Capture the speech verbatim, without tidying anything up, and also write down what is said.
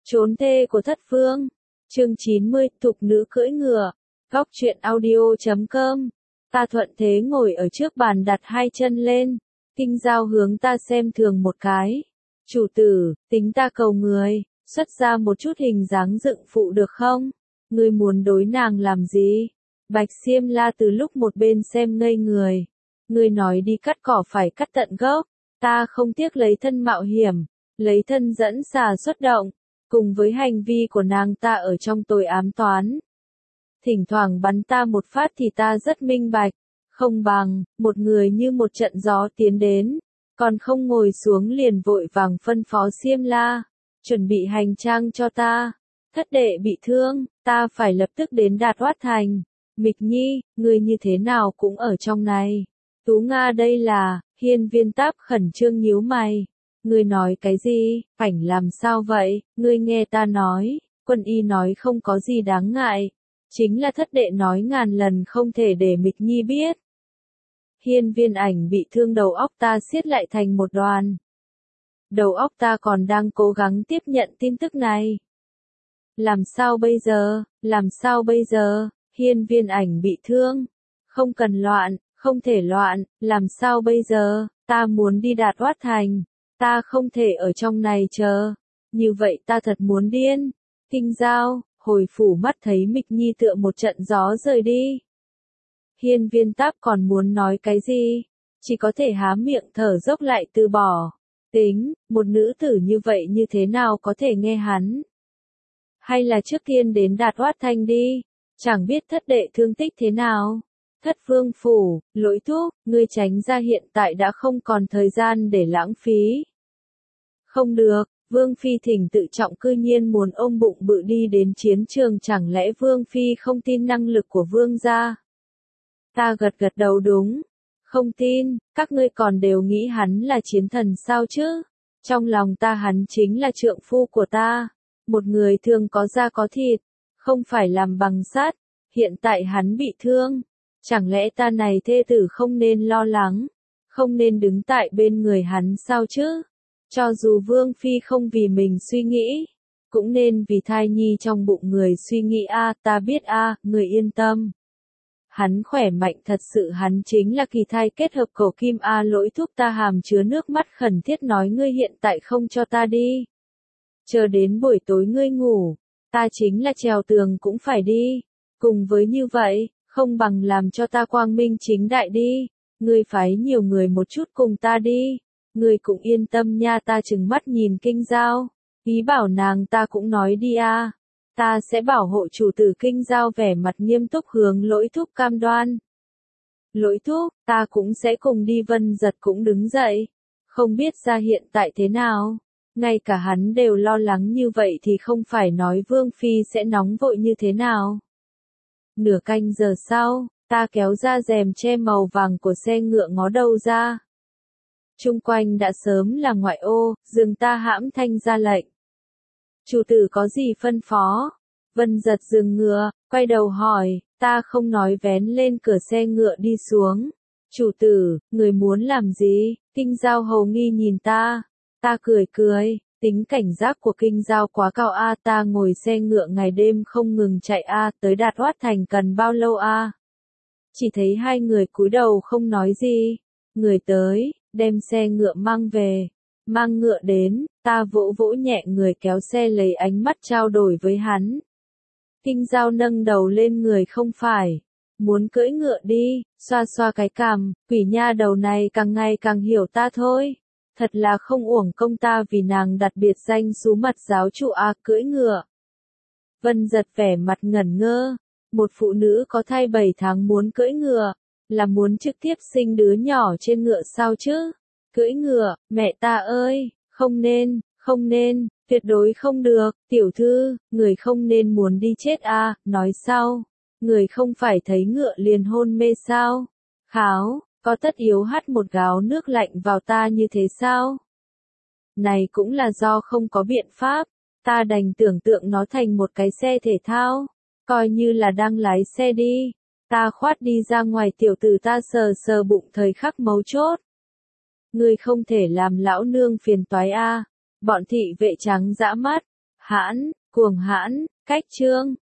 Trốn thê của thất phương. Chương chín mươi, thục nữ cưỡi ngựa. Góc truyện audio chấm com. Ta thuận thế ngồi ở trước bàn đặt hai chân lên. Kinh Giao hướng ta xem thường một cái. Chủ tử, tính ta cầu người, xuất ra một chút hình dáng dựng phụ được không? Ngươi muốn đối nàng làm gì? Bạch Xiêm La từ lúc một bên xem ngây người. Ngươi nói đi cắt cỏ phải cắt tận gốc. Ta không tiếc lấy thân mạo hiểm, lấy thân dẫn xà xuất động. Cùng với hành vi của nàng ta ở trong tôi ám toán. Thỉnh thoảng bắn ta một phát thì ta rất minh bạch. Không bằng, một người như một trận gió tiến đến. Còn không ngồi xuống liền vội vàng phân phó Xiêm La. Chuẩn bị hành trang cho ta. Thất đệ bị thương, ta phải lập tức đến Đạt Oát Thành. Mịch Nhi, người như thế nào cũng ở trong này. Tú Nga đây là, Hiên Viên Táp khẩn trương nhíu mày. Ngươi nói cái gì, Phảnh làm sao vậy, ngươi nghe ta nói, Quân Y nói không có gì đáng ngại. Chính là thất đệ nói ngàn lần không thể để Mịch Nhi biết. Hiên Viên Ảnh bị thương đầu óc ta siết lại thành một đoàn. Đầu óc ta còn đang cố gắng tiếp nhận tin tức này. Làm sao bây giờ, làm sao bây giờ, Hiên Viên Ảnh bị thương. Không cần loạn, không thể loạn, làm sao bây giờ, ta muốn đi Đạt Oát Thành. Ta không thể ở trong này chờ. Như vậy ta thật muốn điên. Kinh Giao, hồi phủ mắt thấy Mịch Nhi tựa một trận gió rời đi. Hiên Viên Táp còn muốn nói cái gì? Chỉ có thể há miệng thở dốc lại từ bỏ. Tính, một nữ tử như vậy như thế nào có thể nghe hắn? Hay là trước tiên đến Đạt Oát Thành đi? Chẳng biết thất đệ thương tích thế nào? Thất vương phủ, Lỗi Thúc, ngươi tránh ra hiện tại đã không còn thời gian để lãng phí. Không được, Vương Phi thỉnh tự trọng cư nhiên muốn ôm bụng bự đi đến chiến trường, chẳng lẽ Vương Phi không tin năng lực của Vương gia? Ta gật gật đầu đúng. Không tin, các ngươi còn đều nghĩ hắn là chiến thần sao chứ? Trong lòng ta hắn chính là trượng phu của ta. Một người thường có da có thịt, không phải làm bằng sắt. Hiện tại hắn bị thương. Chẳng lẽ ta này thê tử không nên lo lắng, không nên đứng tại bên người hắn sao chứ? Cho dù Vương Phi không vì mình suy nghĩ, cũng nên vì thai nhi trong bụng người suy nghĩ a, à, ta biết a, à, người yên tâm. Hắn khỏe mạnh thật sự, hắn chính là kỳ thai kết hợp cổ kim a. À, Lỗi Thúc, ta hàm chứa nước mắt khẩn thiết nói ngươi hiện tại không cho ta đi. Chờ đến buổi tối ngươi ngủ, ta chính là trèo tường cũng phải đi. Cùng với như vậy, không bằng làm cho ta quang minh chính đại đi, ngươi phái nhiều người một chút cùng ta đi, ngươi cũng yên tâm nha. Ta trừng mắt nhìn Kinh Giao, ý bảo nàng ta cũng nói đi a, à. Ta sẽ bảo hộ chủ tử. Kinh Giao vẻ mặt nghiêm túc hướng Lỗi Thúc cam đoan. Lỗi Thúc, ta cũng sẽ cùng đi. Vân Giật cũng đứng dậy, không biết ra hiện tại thế nào, ngay cả hắn đều lo lắng như vậy thì không phải nói Vương Phi sẽ nóng vội như thế nào. Nửa canh giờ sau, ta kéo ra rèm che màu vàng của xe ngựa ngó đầu ra. Chung quanh đã sớm là ngoại ô, dừng ta hãm thanh ra lệnh. Chủ tử có gì phân phó? Vân Giật dừng ngựa, quay đầu hỏi, ta không nói vén lên cửa xe ngựa đi xuống. Chủ tử, người muốn làm gì? Kinh Giao hầu nghi nhìn ta. Ta cười cười. Tính cảnh giác của Kinh Giao quá cao a, à, ta ngồi xe ngựa ngày đêm không ngừng chạy a, à, tới Đạt Oát Thành cần bao lâu a? À? Chỉ thấy hai người cúi đầu không nói gì. Người tới, đem xe ngựa mang về. Mang ngựa đến, ta vỗ vỗ nhẹ người kéo xe, lấy ánh mắt trao đổi với hắn. Kinh Giao nâng đầu lên, người không phải muốn cưỡi ngựa đi, xoa xoa cái cằm, quỷ nha đầu này càng ngày càng hiểu ta thôi. Thật là không uổng công ta vì nàng đặt biệt danh Sú Mật giáo chủ a, à, cưỡi ngựa. Vân Giật vẻ mặt ngẩn ngơ, một phụ nữ có thai bảy tháng muốn cưỡi ngựa, là muốn trực tiếp sinh đứa nhỏ trên ngựa sao chứ? Cưỡi ngựa, mẹ ta ơi, không nên, không nên, tuyệt đối không được. Tiểu thư, người không nên muốn đi chết a, à, nói sau, người không phải thấy ngựa liền hôn mê sao? Kháo. Có tất yếu hắt một gáo nước lạnh vào ta như thế sao? Này cũng là do không có biện pháp, ta đành tưởng tượng nó thành một cái xe thể thao, coi như là đang lái xe đi. Ta khoát đi ra ngoài, tiểu tử ta sờ sờ bụng thời khắc mấu chốt. Ngươi không thể làm lão nương phiền toái a. Bọn thị vệ trắng dã mắt, hãn, cuồng hãn, cách chương.